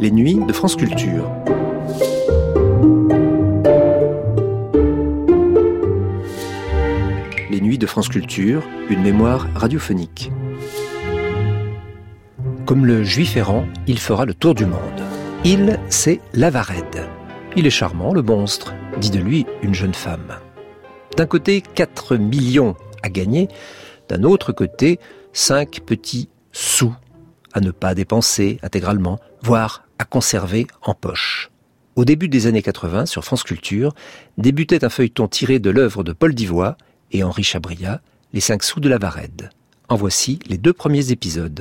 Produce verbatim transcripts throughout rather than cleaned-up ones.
les nuits de France Culture. Les nuits de France Culture, une mémoire radiophonique. Comme le juif errant, il fera le tour du monde. Il, c'est Lavared. Il est charmant, le monstre, dit de lui une jeune femme. D'un côté, quatre millions à gagner, d'un autre côté, cinq petits sous à ne pas dépenser intégralement, voire à conserver en poche. Au début des années quatre-vingts, sur France Culture, débutait un feuilleton tiré de l'œuvre de Paul Divoye et Henri Chabriat, Les cinq sous de Lavared. En voici les deux premiers épisodes.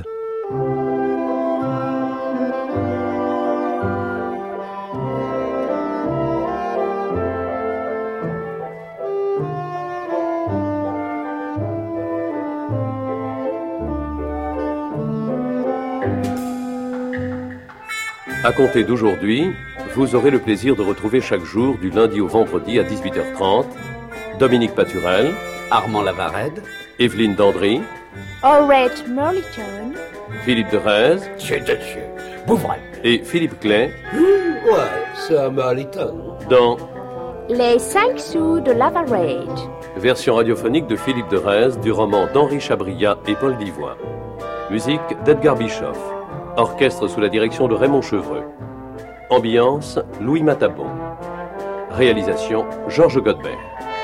À compter d'aujourd'hui, vous aurez le plaisir de retrouver chaque jour, du lundi au vendredi à dix-huit heures trente, Dominique Paturel, Armand Lavared, Evelyne Dandry, Aurette Merliton, Philippe Derez, Monsieur de Dieu, Bouvray et Philippe Clay, mmh, ouais, c'est un Merliton. Dans Les cinq sous de Lavared, version radiophonique de Philippe Derez du roman d'Henri Chabriat et Paul Divoye. Musique d'Edgar Bischoff. Orchestre sous la direction de Raymond Chevreux. Ambiance, Louis Matabon. Réalisation, Georges Godbert.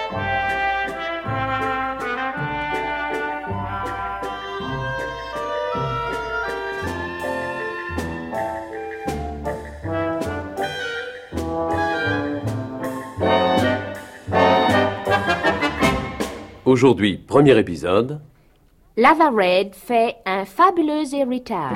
Aujourd'hui, premier épisode. Lavared fait un fabuleux héritage.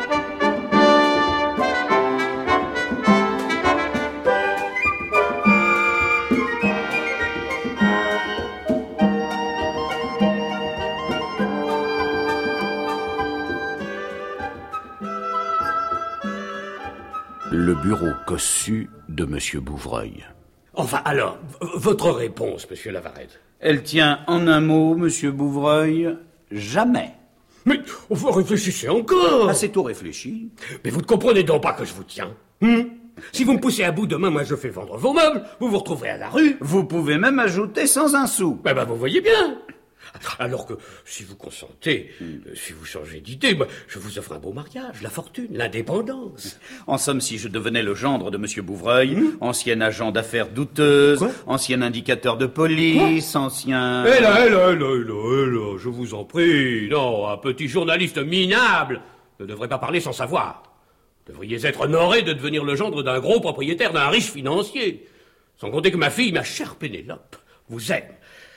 Le bureau cossu de Monsieur Bouvreuil. Enfin, alors, v- votre réponse, Monsieur Lavared. Elle tient en un mot, Monsieur Bouvreuil, jamais. Mais, vous réfléchissez encore. Ah, c'est tout réfléchi. Mais vous ne comprenez donc pas que je vous tiens. Hmm si vous me poussez à bout demain, moi je fais vendre vos meubles, vous vous retrouverez à la rue. Vous pouvez même ajouter sans un sou. Ben, ben vous voyez bien. Alors que, si vous consentez, euh, si vous changez d'idée, moi, je vous offre un beau mariage, la fortune, l'indépendance. En somme, si je devenais le gendre de Monsieur Bouvreuil, mmh. ancien agent d'affaires douteuse, Quoi ancien indicateur de police, Quoi ancien... Eh là, eh là, eh là, eh là, eh là, je vous en prie. Non, un petit journaliste minable ne devrait pas parler sans savoir. Vous devriez être honoré de devenir le gendre d'un gros propriétaire, d'un riche financier. Sans compter que ma fille, ma chère Pénélope, vous aime.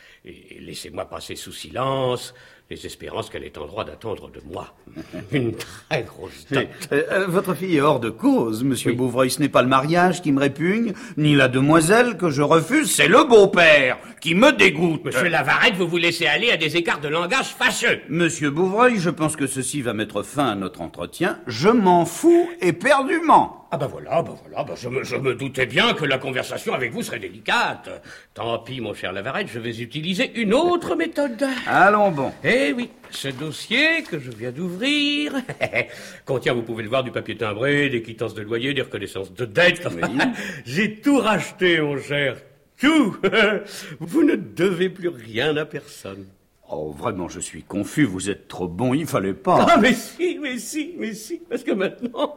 Et laissez-moi passer sous silence les espérances qu'elle est en droit d'attendre de moi. Une très grosse dot. Euh, euh, votre fille est hors de cause, Monsieur Oui. Bouvreuil. Ce n'est pas le mariage qui me répugne, ni la demoiselle que je refuse, c'est le beau-père qui me dégoûte. Monsieur Lavared, vous vous laissez aller à des écarts de langage fâcheux. Monsieur Bouvreuil, je pense que ceci va mettre fin à notre entretien. Je m'en fous éperdument. Ah ben voilà, ben voilà, ben je, me, je me doutais bien que la conversation avec vous serait délicate. Tant pis, mon cher Lavared, je vais utiliser une autre méthode. Allons bon. Eh oui, ce dossier que je viens d'ouvrir contient, vous pouvez le voir, du papier timbré, des quittances de loyer, des reconnaissances de dettes. Oui. J'ai tout racheté, mon cher. Tout. Vous ne devez plus rien à personne. Oh, vraiment, je suis confus. Vous êtes trop bon, il fallait pas. Ah, mais si, mais si, mais si, parce que maintenant...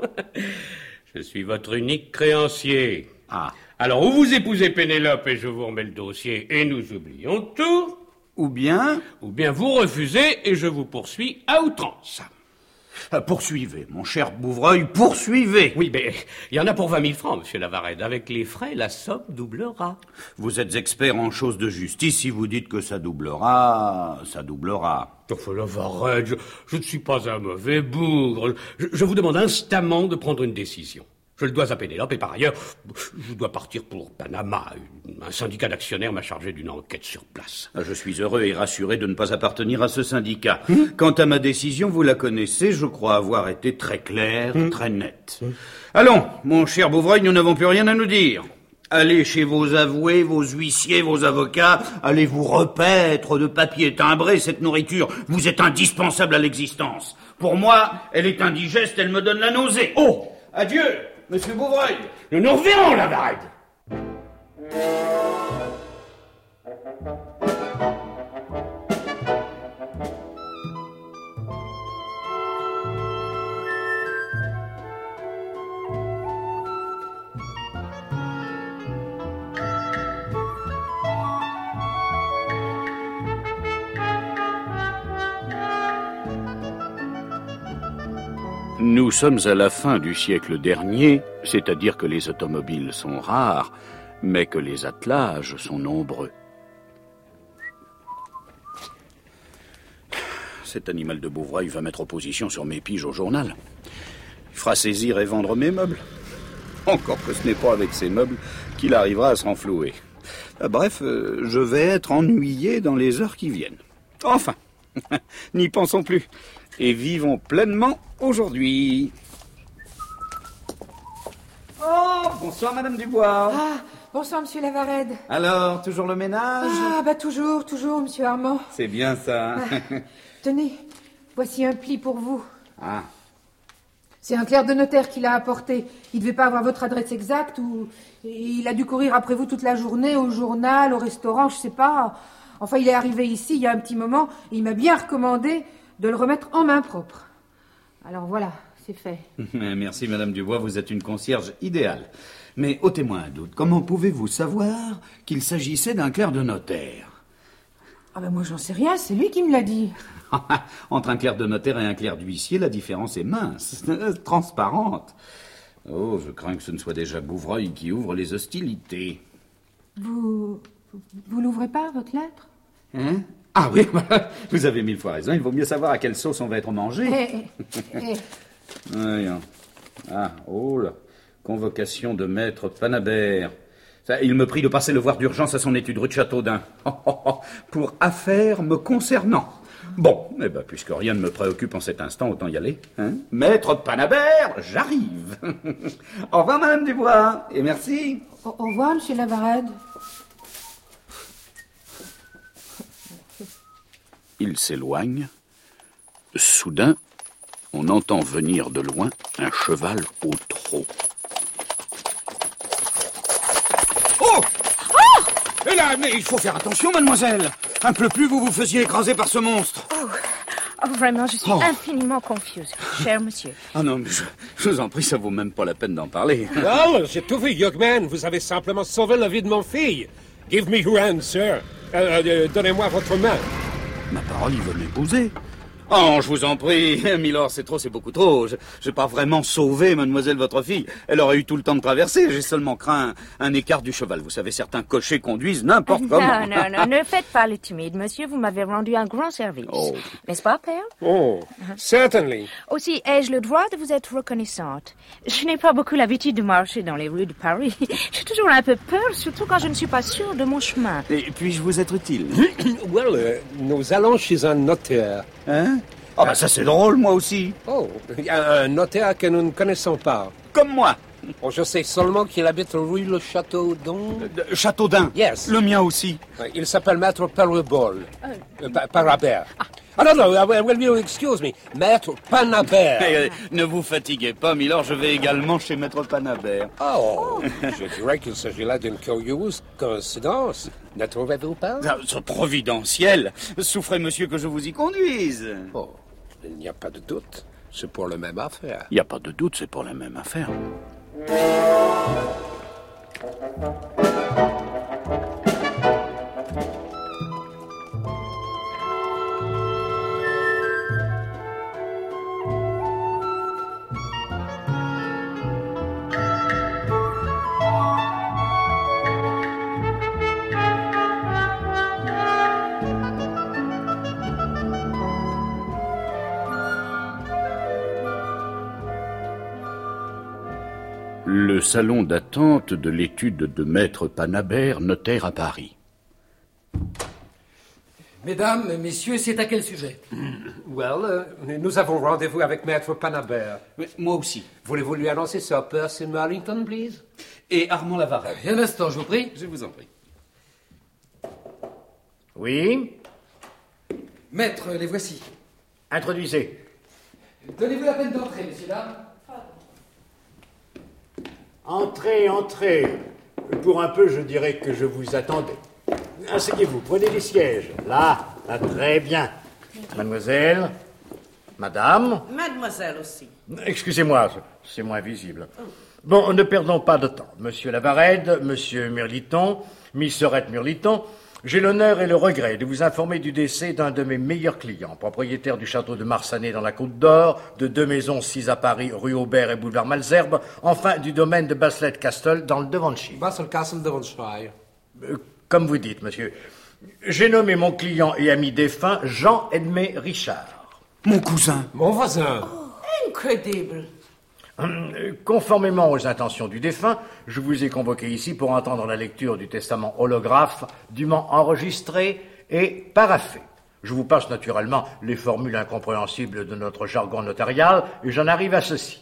Je suis votre unique créancier. Ah. Alors, ou vous épousez Pénélope et je vous remets le dossier et nous oublions tout, Ou bien... ou bien vous refusez et je vous poursuis à outrance. Euh, poursuivez, mon cher Bouvreuil, poursuivez. Oui, mais il y en a pour vingt mille francs, monsieur Lavared. Avec les frais, la somme doublera. Vous êtes expert en choses de justice. Si vous dites que ça doublera, ça doublera. Enfin, Lavared, je, je ne suis pas un mauvais bougre. Je, je vous demande instamment de prendre une décision. Je le dois à Pénélope et par ailleurs, je dois partir pour Panama. Un syndicat d'actionnaires m'a chargé d'une enquête sur place. Je suis heureux et rassuré de ne pas appartenir à ce syndicat. Mmh. Quant à ma décision, vous la connaissez, je crois avoir été très clair, mmh. très net. Mmh. Allons, mon cher Bouvreuil, nous n'avons plus rien à nous dire. Allez chez vos avoués, vos huissiers, vos avocats, allez vous repaître de papier timbré cette nourriture. Vous êtes indispensable à l'existence. Pour moi, elle est indigeste, elle me donne la nausée. Oh! Adieu! Monsieur Bouvreuil. Nous nous reverrons, Lavarède. Nous sommes à la fin du siècle dernier, c'est-à-dire que les automobiles sont rares, mais que les attelages sont nombreux. Cet animal de Bouvreuil va mettre opposition sur mes piges au journal. Il fera saisir et vendre mes meubles. Encore que ce n'est pas avec ces meubles qu'il arrivera à se renflouer. Bref, je vais être ennuyé dans les heures qui viennent. Enfin, n'y pensons plus. Et vivons pleinement aujourd'hui. Oh, bonsoir Madame Dubois. Ah, bonsoir Monsieur Lavarède. Alors, toujours le ménage? Ah, bah toujours, toujours Monsieur Armand. C'est bien ça. Ah, tenez, voici un pli pour vous. Ah. C'est un clerc de notaire qui l'a apporté. Il devait pas avoir votre adresse exacte ou il a dû courir après vous toute la journée au journal, au restaurant, je sais pas. Enfin, il est arrivé ici il y a un petit moment et il m'a bien recommandé de le remettre en main propre. Alors voilà, c'est fait. Merci Madame Dubois, vous êtes une concierge idéale. Mais ôtez-moi un doute, comment pouvez-vous savoir qu'il s'agissait d'un clerc de notaire? Ah ben moi j'en sais rien, c'est lui qui me l'a dit. Entre un clerc de notaire et un clerc d'huissier, la différence est mince, transparente. Oh, je crains que ce ne soit déjà Bouvreuil qui ouvre les hostilités. Vous... vous l'ouvrez pas, votre lettre? Hein? Ah oui, vous avez mille fois raison, il vaut mieux savoir à quelle sauce on va être mangé. Eh, eh, eh. Voyons. Ah, oh là, convocation de maître Panabert. Ça, il me prie de passer le voir d'urgence à son étude rue de Châteaudun. Oh, oh, oh, pour affaires me concernant. Bon, eh ben, puisque rien ne me préoccupe en cet instant, autant y aller. Hein? Maître Panabert, j'arrive. Au revoir, Madame Dubois, et merci. Au, au revoir, Monsieur Lavarède. Il s'éloigne. Soudain, on entend venir de loin un cheval au trot. Oh! Oh! Et là, mais il faut faire attention, mademoiselle. Un peu plus, vous vous faisiez écraser par ce monstre. Oh, oh vraiment, je suis Oh. infiniment confuse, cher monsieur. Ah non, mais je, je vous en prie, ça vaut même pas la peine d'en parler. Well, j'ai tout vu, Youngman. Vous avez simplement sauvé la vie de mon fille. Give me your hand, sir. Euh, euh, donnez-moi votre main. Ma parole, il veut m'épouser. Oh, je vous en prie, Milord, c'est trop, c'est beaucoup trop. Je n'ai pas vraiment sauvé mademoiselle votre fille. Elle aurait eu tout le temps de traverser. J'ai seulement craint un, un écart du cheval. Vous savez, certains cochers conduisent n'importe comment. Non, non, non, ne faites pas le timide, monsieur. Vous m'avez rendu un grand service. Oh. N'est-ce pas, père? Oh, certainly. Aussi, ai-je le droit de vous être reconnaissante? Je n'ai pas beaucoup l'habitude de marcher dans les rues de Paris. J'ai toujours un peu peur, surtout quand je ne suis pas sûre de mon chemin. Et puis-je vous être utile? Well, euh, nous allons chez un notaire. Hein? Ah oh, bah ça c'est drôle, moi aussi. Oh, il y a un notaire que nous ne connaissons pas. Comme moi. Oh, je sais seulement qu'il habite rue Le Châteaudun. Euh, Châteaudun. Yes. Le mien aussi. Il s'appelle Maître Parabol. Euh, pa- Parabert. Ah non, non, uh, well, you excuse me. Maître Panabert. Eh, ne vous fatiguez pas, Milord, je vais également chez Maître Panabert. Oh, je dirais qu'il s'agit là d'une curieuse coïncidence. Ne trouvez-vous pas? Ah, c'est providentiel. Souffrez, monsieur, que je vous y conduise. Oh, il n'y a pas de doute. C'est pour la même affaire. Il n'y a pas de doute, c'est pour la même affaire. Le salon d'attente de l'étude de Maître Panabert, notaire à Paris. Mesdames, messieurs, c'est à quel sujet? Well, euh, nous avons rendez-vous avec Maître Panabert. Mais moi aussi. Voulez-vous lui annoncer ça, Percy Marlington, please? Et Armand Lavarède. Un instant, je vous prie. Je vous en prie. Oui? Maître, les voici. Introduisez. Donnez-vous la peine d'entrer, messieurs, dames. Entrez, entrez. Pour un peu, je dirais que je vous attendais. Asseyez-vous, prenez les sièges. Là, là, très bien. Mademoiselle, madame. Mademoiselle aussi. Excusez-moi, c'est moins visible. Bon, ne perdons pas de temps. Monsieur Lavarède, monsieur Mirliton, Miss Sorette Mirliton, j'ai l'honneur et le regret de vous informer du décès d'un de mes meilleurs clients, propriétaire du château de Marsanais dans la Côte d'Or, de deux maisons, six à Paris, rue Aubert et boulevard Malesherbes, enfin du domaine de Baslet Castle dans le Devonshire. Baslet Castle, Devonshire. Euh, comme vous dites, monsieur. J'ai nommé mon client et ami défunt Jean-Edmé Richard. Mon cousin. Mon voisin. Oh, incroyable. Conformément aux intentions du défunt, je vous ai convoqué ici pour entendre la lecture du testament holographe, dûment enregistré et paraphé. Je vous passe naturellement les formules incompréhensibles de notre jargon notarial et j'en arrive à ceci.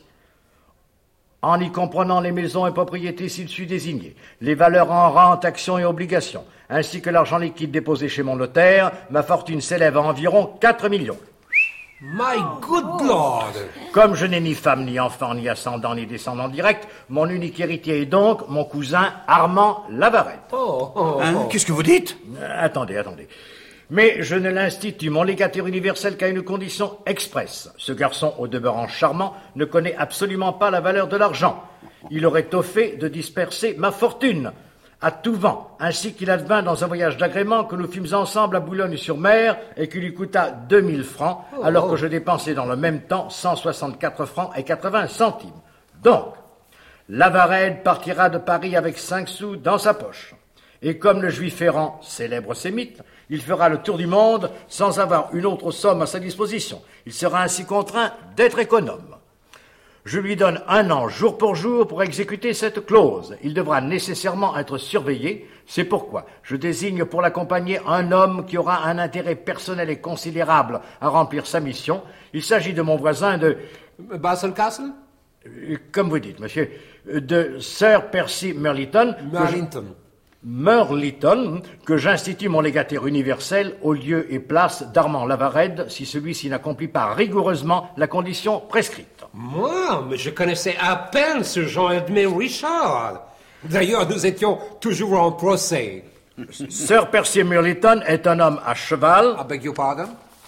En y comprenant les maisons et propriétés ci-dessus désignées, les valeurs en rente, actions et obligations, ainsi que l'argent liquide déposé chez mon notaire, ma fortune s'élève à environ quatre millions. My good lord! Comme je n'ai ni femme, ni enfant, ni ascendant, ni descendant direct, mon unique héritier est donc mon cousin Armand Lavarède. Oh, oh, Hein, oh. qu'est-ce que vous dites? Euh, attendez, attendez. Mais je ne l'institue, mon légataire universel, qu'à une condition expresse. Ce garçon, au demeurant charmant, ne connaît absolument pas la valeur de l'argent. Il aurait tôt fait de disperser ma fortune à tout vent, ainsi qu'il advint dans un voyage d'agrément que nous fîmes ensemble à Boulogne-sur-Mer et qui lui coûta deux mille francs, Oh, alors oh. que je dépensais dans le même temps cent soixante-quatre francs et quatre-vingts centimes. Donc, Lavarède partira de Paris avec cinq sous dans sa poche. Et comme le juif errant célèbre ses mythes, il fera le tour du monde sans avoir une autre somme à sa disposition. Il sera ainsi contraint d'être économe. Je lui donne un an jour pour jour pour exécuter cette clause. Il devra nécessairement être surveillé. C'est pourquoi je désigne pour l'accompagner un homme qui aura un intérêt personnel et considérable à remplir sa mission. Il s'agit de mon voisin de... Basel Castle? Euh, Comme vous dites, monsieur, de Sir Percy Merliton. Merlinton. Merliton, que j'institue mon légataire universel au lieu et place d'Armand Lavarède si celui-ci n'accomplit pas rigoureusement la condition prescrite. Moi, mais je connaissais à peine ce Jean-Edmé Richard. D'ailleurs, nous étions toujours en procès. Sir Percy Merliton est un homme à cheval. I beg your pardon?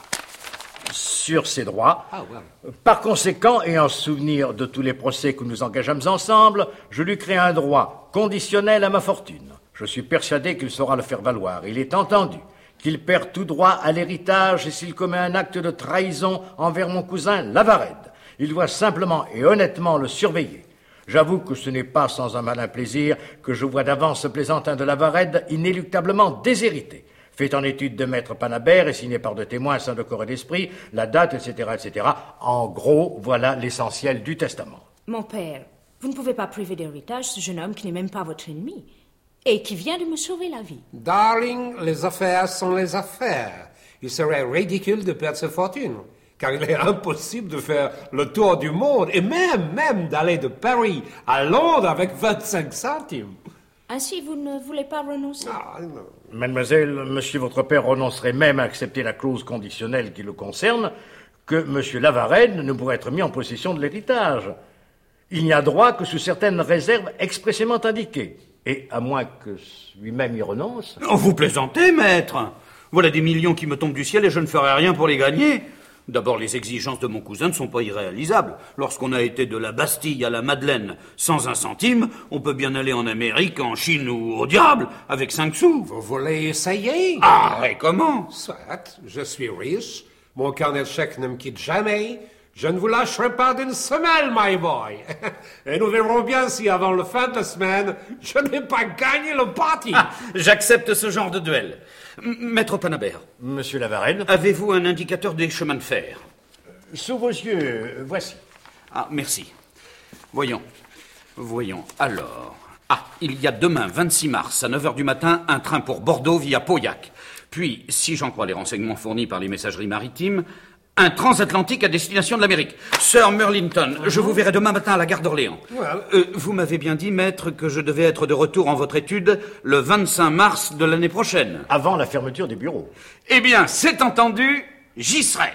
Sur ses droits. Ah, well. Par conséquent, et en souvenir de tous les procès que nous engageâmes ensemble, je lui crée un droit conditionnel à ma fortune. Je suis persuadé qu'il saura le faire valoir. Il est entendu qu'il perd tout droit à l'héritage et s'il commet un acte de trahison envers mon cousin Lavarède. Il doit simplement et honnêtement le surveiller. J'avoue que ce n'est pas sans un malin plaisir que je vois d'avance ce plaisantin de Lavarède inéluctablement déshérité. Fait en étude de maître Panabert et signé par deux témoins sains de corps et d'esprit, la date, et cetera, et cetera. En gros, voilà l'essentiel du testament. Mon père, vous ne pouvez pas priver d'héritage ce jeune homme qui n'est même pas votre ennemi et qui vient de me sauver la vie. Darling, les affaires sont les affaires. Il serait ridicule de perdre sa fortune, car il est impossible de faire le tour du monde et même, même d'aller de Paris à Londres avec vingt-cinq centimes. Ainsi, vous ne voulez pas renoncer? Ah, non. Mademoiselle, monsieur votre père renoncerait même à accepter la clause conditionnelle qui le concerne, que monsieur Lavarède ne pourrait être mis en possession de l'héritage. Il n'y a droit que sous certaines réserves expressément indiquées. Et à moins que lui-même y renonce... Oh, vous plaisantez, maître. Voilà des millions qui me tombent du ciel et je ne ferai rien pour les gagner. D'abord, les exigences de mon cousin ne sont pas irréalisables. Lorsqu'on a été de la Bastille à la Madeleine sans un centime, on peut bien aller en Amérique, en Chine ou au diable avec cinq sous. Vous voulez essayer? Ah, et comment? Soit, je suis riche, mon carnet de chèques ne me quitte jamais, je ne vous lâcherai pas d'une semelle, my boy. Et nous verrons bien si avant la fin de la semaine, je n'ai pas gagné le parti. Ah, j'accepte ce genre de duel. M- Maître Panabert. Monsieur Lavarède. Avez-vous un indicateur des chemins de fer? Sous vos yeux, euh, voici. Ah, merci. Voyons. Voyons. Alors. Ah, il y a demain, vingt-six mars, à neuf heures du matin, un train pour Bordeaux via Pauillac. Puis, si j'en crois les renseignements fournis par les messageries maritimes, un transatlantique à destination de l'Amérique. Sir Merlinton, je vous verrai demain matin à la gare d'Orléans. Well. Euh, vous m'avez bien dit, maître, que je devais être de retour en votre étude le vingt-cinq mars de l'année prochaine. Avant la fermeture des bureaux. Eh bien, c'est entendu, j'y serai.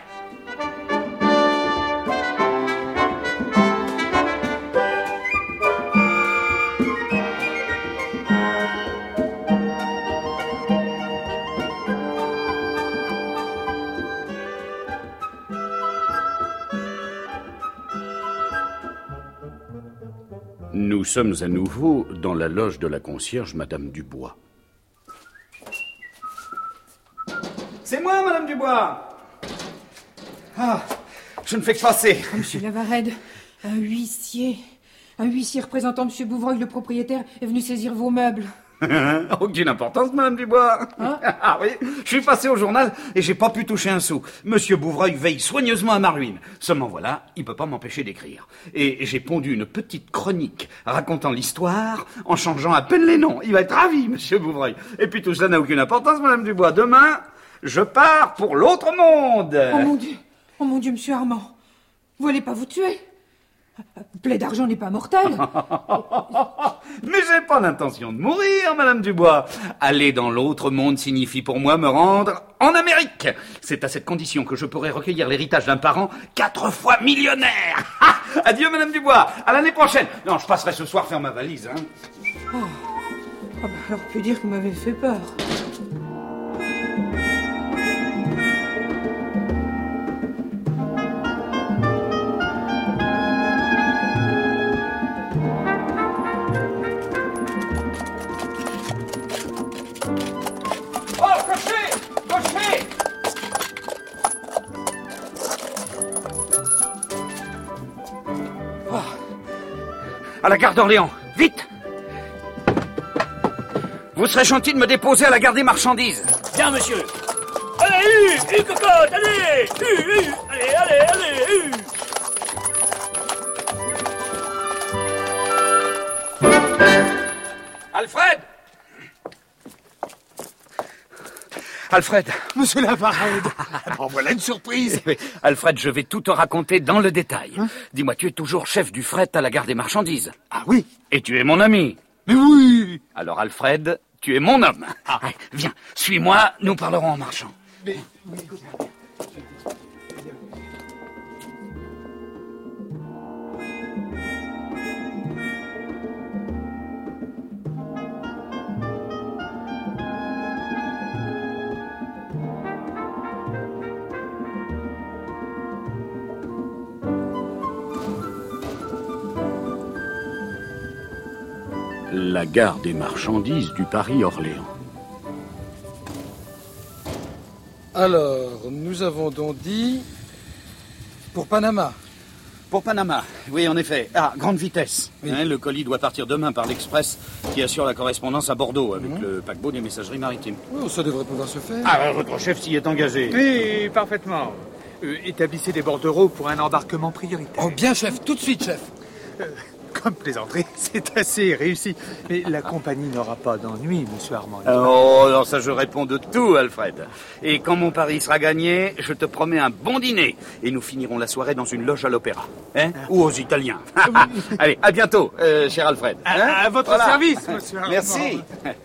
Nous sommes à nouveau dans la loge de la concierge, Madame Dubois. C'est moi, Madame Dubois. Ah, je ne fais que passer. Oh, Monsieur Lavarède, un huissier... Un huissier représentant Monsieur Bouvreuil, le propriétaire, est venu saisir vos meubles. Aucune importance, Madame Dubois. Hein? Ah oui, je suis passé au journal et j'ai pas pu toucher un sou. Monsieur Bouvreuil veille soigneusement à ma ruine. Seulement voilà, il peut pas m'empêcher d'écrire. Et j'ai pondu une petite chronique racontant l'histoire en changeant à peine les noms. Il va être ravi, Monsieur Bouvreuil. Et puis tout cela n'a aucune importance, Madame Dubois. Demain, je pars pour l'autre monde. Oh mon Dieu, oh mon Dieu, Monsieur Armand. Vous allez pas vous tuer? Plaie d'argent n'est pas mortelle. Mais j'ai pas l'intention de mourir, Madame Dubois. Aller dans l'autre monde signifie pour moi me rendre en Amérique. C'est à cette condition que je pourrai recueillir l'héritage d'un parent quatre fois millionnaire. Adieu, Madame Dubois. À l'année prochaine. Non, je passerai ce soir faire ma valise. Hein. Oh. Oh bah alors, on peut dire que vous m'avez fait peur. À la gare d'Orléans, vite! Vous serez gentil de me déposer à la gare des marchandises. Bien, monsieur. Allez, hu, hu, cocotte, allez, hu, hu, allez, allez, allez, hu. Alfred! Alfred! Monsieur Lavarède! En voilà une surprise! Oui, Alfred, je vais tout te raconter dans le détail. Hein? Dis-moi, tu es toujours chef du fret à la gare des marchandises? Ah oui! Et tu es mon ami? Mais oui! Alors Alfred, tu es mon homme. Ah. Allez, viens, suis-moi, nous parlerons en marchant. Mais... La gare des marchandises du Paris-Orléans. Alors, nous avons donc dit... Pour Panama. Pour Panama, oui, en effet. Ah, grande vitesse. Oui. Hein, le colis doit partir demain par l'Express qui assure la correspondance à Bordeaux avec mmh. le paquebot des messageries maritimes. Oh, ça devrait pouvoir se faire. Ah, votre chef s'y est engagé. Oui, parfaitement. Euh, établissez des bordereaux pour un embarquement prioritaire. Oh, bien, chef. Tout de suite, chef. Euh, Comme plaisanterie, c'est assez réussi. Mais la compagnie n'aura pas d'ennui, monsieur Armand. Oh, non, ça je réponds de tout, Alfred. Et quand mon pari sera gagné, je te promets un bon dîner. Et nous finirons la soirée dans une loge à l'opéra. Hein? Ah. Ou aux Italiens. Allez, à bientôt, euh, cher Alfred. Hein? À, à votre voilà. service, monsieur Armand. Merci.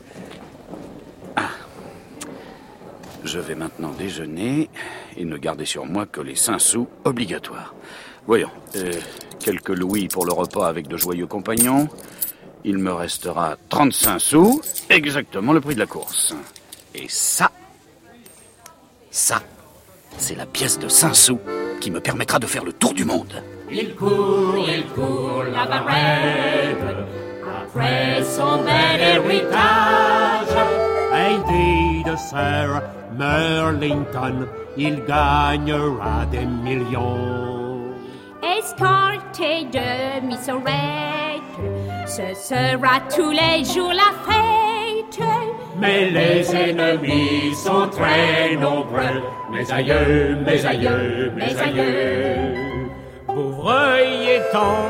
Ah. Je vais maintenant déjeuner et ne garder sur moi que les cinq sous obligatoires. Voyons, euh, quelques louis pour le repas avec de joyeux compagnons. Il me restera trente-cinq sous, exactement le prix de la course. Et ça, ça, c'est la pièce de cinq sous qui me permettra de faire le tour du monde. Il court, il court, Lavarède, après son bel héritage. Et dit de Sir Merlington, il gagnera des millions. Escorté de Missorette, ce sera tous les jours la fête. Mais les ennemis sont très nombreux, mes aïeux, mes aïeux, mes aïeux. Bouvreuil étant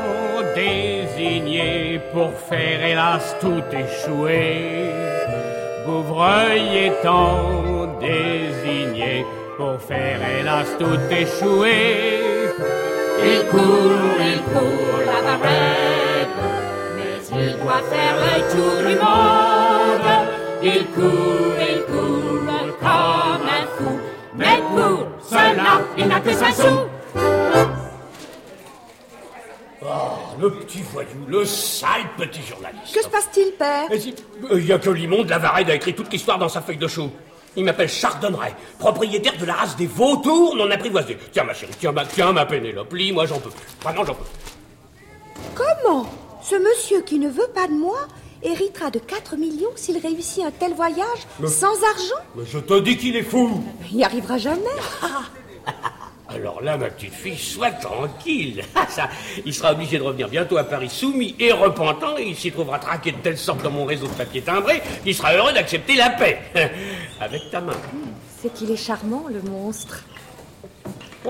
désigné pour faire hélas tout échouer. Bouvreuil étant désigné pour faire hélas tout échouer. Il court, il court, Lavarède, mais il doit faire le tour du monde. Il court, il court comme un fou, mais pour cela, il n'a que cinq sous. Oh, le petit voyou, le sale petit journaliste. Que se passe-t-il, père? Il n'y a que l'immonde Lavarède a écrit toute l'histoire dans sa feuille de chou. Il m'appelle Chardonneret, propriétaire de la race des vautours non apprivoisés. Tiens, ma chérie, tiens, ma, tiens, ma Pénélope, lis, moi, j'en peux plus. Vraiment, j'en peux plus. Comment? Ce monsieur qui ne veut pas de moi héritera de quatre millions s'il réussit un tel voyage Mais- sans argent. Mais je te dis qu'il est fou. Il n'y arrivera jamais. Alors là, ma petite fille, sois tranquille. Ça, il sera obligé de revenir bientôt à Paris soumis et repentant, et il s'y trouvera traqué de telle sorte dans mon réseau de papier timbré qu'il sera heureux d'accepter la paix. Avec ta main. C'est qu'il est charmant, le monstre. Oh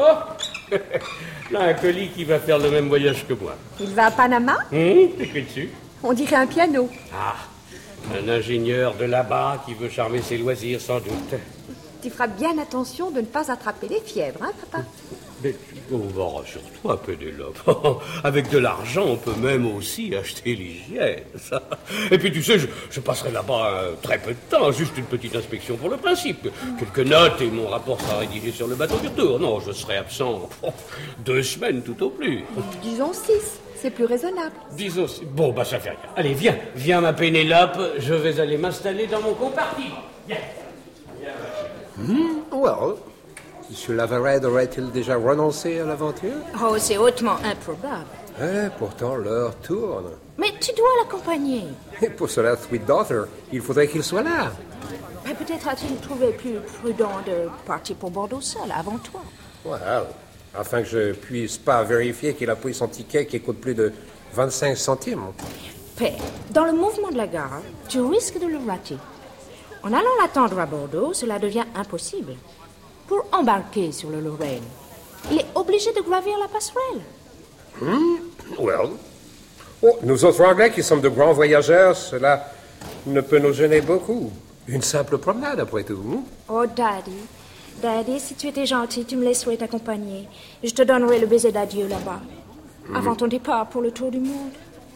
là, un colis qui va faire le même voyage que moi. Il va à Panama? Hum, c'est écrit dessus. On dirait un piano. Ah, un ingénieur de là-bas qui veut charmer ses loisirs, sans doute. Tu feras bien attention de ne pas attraper les fièvres, hein, papa? Mais oh, bah, rassure-toi, Pénélope. Avec de l'argent, on peut même aussi acheter l'hygiène. ça. Et puis, tu sais, je, je passerai là-bas euh, très peu de temps, juste une petite inspection pour le principe. Quelques notes et mon rapport sera rédigé sur le bateau du retour. Non, je serai absent oh, deux semaines tout au plus. Disons six, c'est plus raisonnable. Disons, si- bon, bah ça fait rien. Allez, viens, viens, ma Pénélope, je vais aller m'installer dans mon compartiment. Viens. Hmm, well, Monsieur Lavared aurait-il déjà renoncé à l'aventure? Oh, c'est hautement improbable. Eh, pourtant, l'heure tourne. Mais tu dois l'accompagner. Et pour cela, Sweet Daughter, il faudrait qu'il soit là. Mais peut-être a-t-il trouvé plus prudent de partir pour Bordeaux seul, avant toi. Well, afin que je puisse pas vérifier qu'il a pris son ticket qui coûte plus de vingt-cinq centimes. Père, dans le mouvement de la gare, tu risques de le rater. En allant l'attendre à Bordeaux, cela devient impossible. Pour embarquer sur le Lorraine, il est obligé de gravir la passerelle. Hmm, well. Oh, nous autres Anglais qui sommes de grands voyageurs, cela ne peut nous gêner beaucoup. Une simple promenade, après tout. Hmm? Oh, Daddy, Daddy, si tu étais gentil, tu me laisserais t'accompagner. Je te donnerai le baiser d'adieu là-bas, Mhm. avant ton départ pour le tour du monde.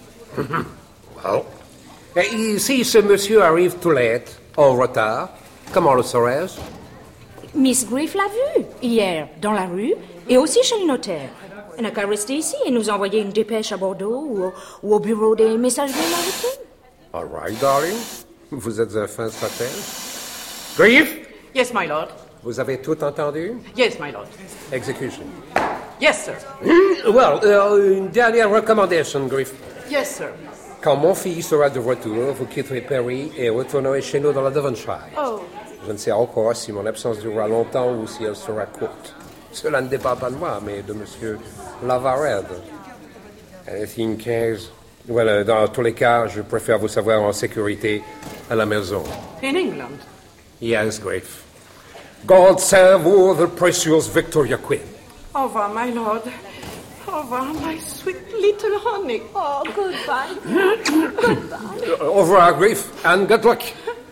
Well. Et si ce monsieur arrive too late, en retard, comment le saurais-je? Miss Griff l'a vu hier, dans la rue, et aussi chez le notaire. Elle n'a qu'à rester ici et nous envoyer une dépêche à Bordeaux ou au, ou au bureau des messageries maritimes. All right, darling. Vous êtes un fin stratège. Grief, Yes, my lord. vous avez tout entendu? Yes, my lord. Execution. Yes, sir. Hmm, well, euh, une dernière recommandation, Griff. Yes, sir. Quand mon fils sera de retour, vous quitterez Paris et retournerez chez nous dans la Devonshire. Oh. Je ne sais encore si mon absence durera longtemps ou si elle sera courte. Cela ne dépend pas de moi, mais de Monsieur Lavared. Anything case... Well, dans tous les cas, je préfère vous savoir en sécurité à la maison. In England. Yes, Griff. God save you, the precious Victoria Queen. Au revoir, my lord. Au revoir, my sweet little honey. Oh, goodbye. Goodbye. Au revoir, Griff, and good luck.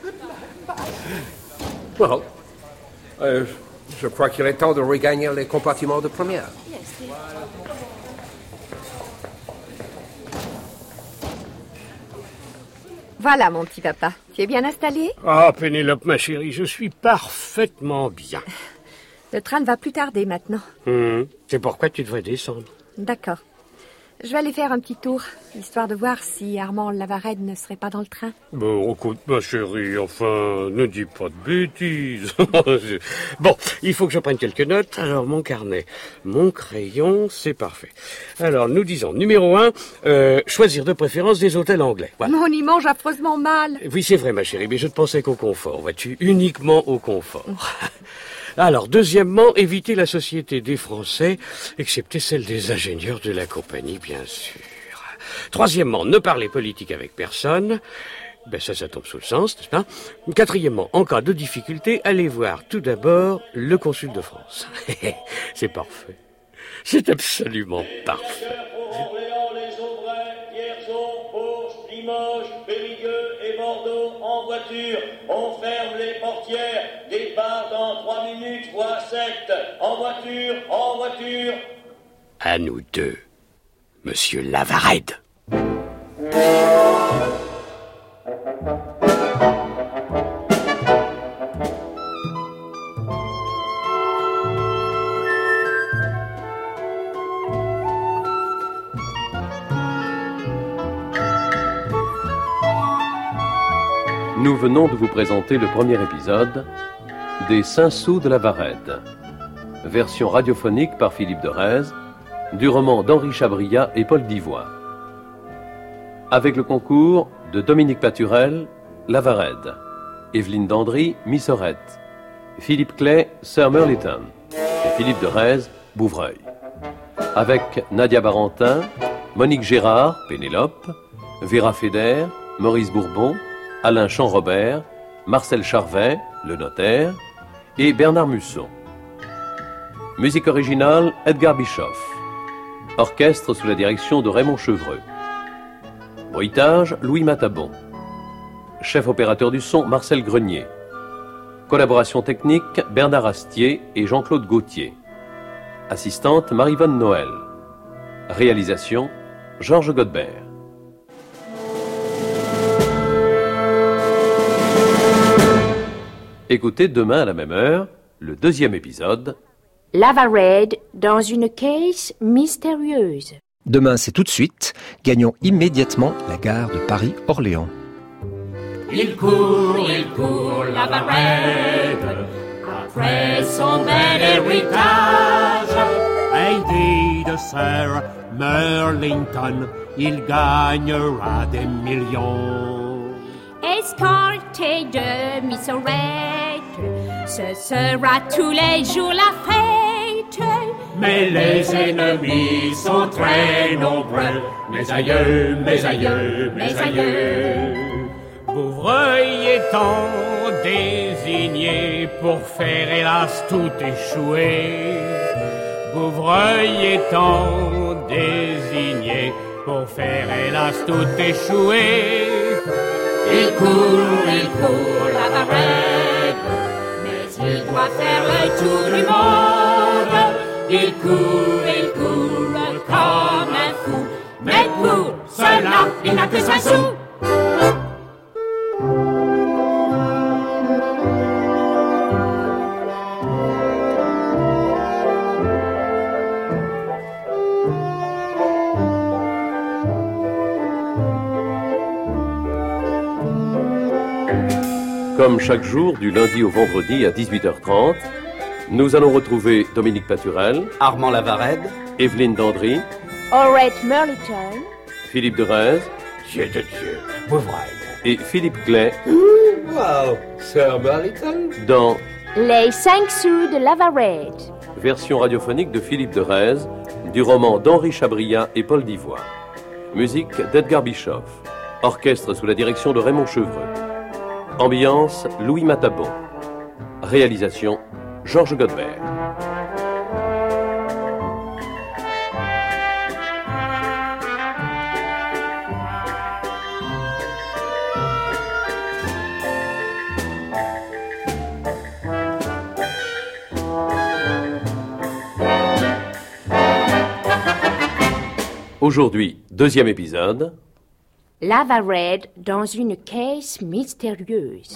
Well, euh, je crois qu'il est temps de regagner les compartiments de première. Voilà, mon petit papa. Tu es bien installé? Ah, Pénélope, ma chérie, je suis parfaitement bien. Le train ne va plus tarder maintenant. Hum, C'est pourquoi tu devrais descendre. D'accord. Je vais aller faire un petit tour, histoire de voir si Armand Lavared ne serait pas dans le train. Bon, écoute, ma chérie, enfin, ne dis pas de bêtises. Bon, il faut que je prenne quelques notes. Alors, mon carnet, mon crayon, c'est parfait. Alors, nous disons, numéro un, euh, choisir de préférence des hôtels anglais. Voilà. Mais on y mange affreusement mal. Oui, c'est vrai, ma chérie, mais je ne pensais qu'au confort, vois-tu, uniquement au confort. Alors, deuxièmement, éviter la société des Français, excepté celle des ingénieurs de la compagnie, bien sûr. Troisièmement, ne parler politique avec personne. Ben ça, ça tombe sous le sens, n'est-ce pas? Quatrièmement, en cas de difficulté, allez voir tout d'abord le consul de France. C'est parfait. C'est absolument parfait. Limoges, Périgueux et Bordeaux en voiture. On ferme les portières. Départ dans trois minutes, voire sept. En voiture, en voiture. À nous deux, Monsieur Lavared. Nous venons de vous présenter le premier épisode des Cinq sous de Lavared, version radiophonique par Philippe de Rhèze, du roman d'Henri Chabriat et Paul Divoye. Avec le concours de Dominique Paturel, Lavarède, Evelyne Dandry, Missorette, Philippe Clay, Sir Merliton et Philippe de Rhèze, Bouvreuil. Avec Nadia Barentin, Monique Gérard, Pénélope, Vera Feder, Maurice Bourbon, Alain Champ-Robert, Marcel Charvet, le notaire, et Bernard Musso. Musique originale, Edgar Bischoff. Orchestre sous la direction de Raymond Chevreux. Bruitage, Louis Matabon. Chef opérateur du son, Marcel Grenier. Collaboration technique, Bernard Astier et Jean-Claude Gauthier. Assistante, Marie-Vonne Noël. Réalisation, Georges Godbert. Écoutez demain à la même heure le deuxième épisode. Lavarède dans une caisse mystérieuse. Demain, c'est tout de suite. Gagnons immédiatement la gare de Paris-Orléans. Il court, il court, Lavarède, après son bel héritage. Aidé de Sir Merlington, il gagnera des millions. Escorté de Missorette, ce sera tous les jours la fête. Mais les ennemis sont très nombreux. Mes aïeux, mes aïeux, mes aïeux. Bouvreuil étant désigné pour faire hélas tout échouer. Bouvreuil étant désigné pour faire hélas tout échouer. Il court, il court, Lavarède, mais il doit faire le tour du monde. Il court, il court comme un fou, mais pour cela, il n'a que cinq sous. Comme chaque jour, du lundi au vendredi à dix-huit heures trente, nous allons retrouver Dominique Paturel, Armand Lavarède, Evelyne Dandry, Aurette Merliton, Philippe de Rhèze, Dieu de Dieu, Bouvreuil et Philippe Clay Wow, Sir Merliton dans Les cinq sous de Lavarède. Version radiophonique de Philippe de Rhèze, du roman d'Henri Chabriat et Paul Divoye. Musique d'Edgar Bischoff. Orchestre sous la direction de Raymond Chevreux. Ambiance, Louis Matabon. Réalisation, Georges Godbert. Aujourd'hui, deuxième épisode. Lavarède dans une caisse mystérieuse.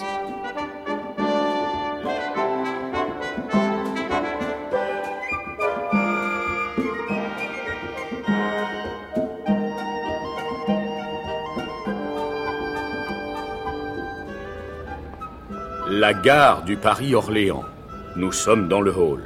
La gare du Paris-Orléans. Nous sommes dans le hall.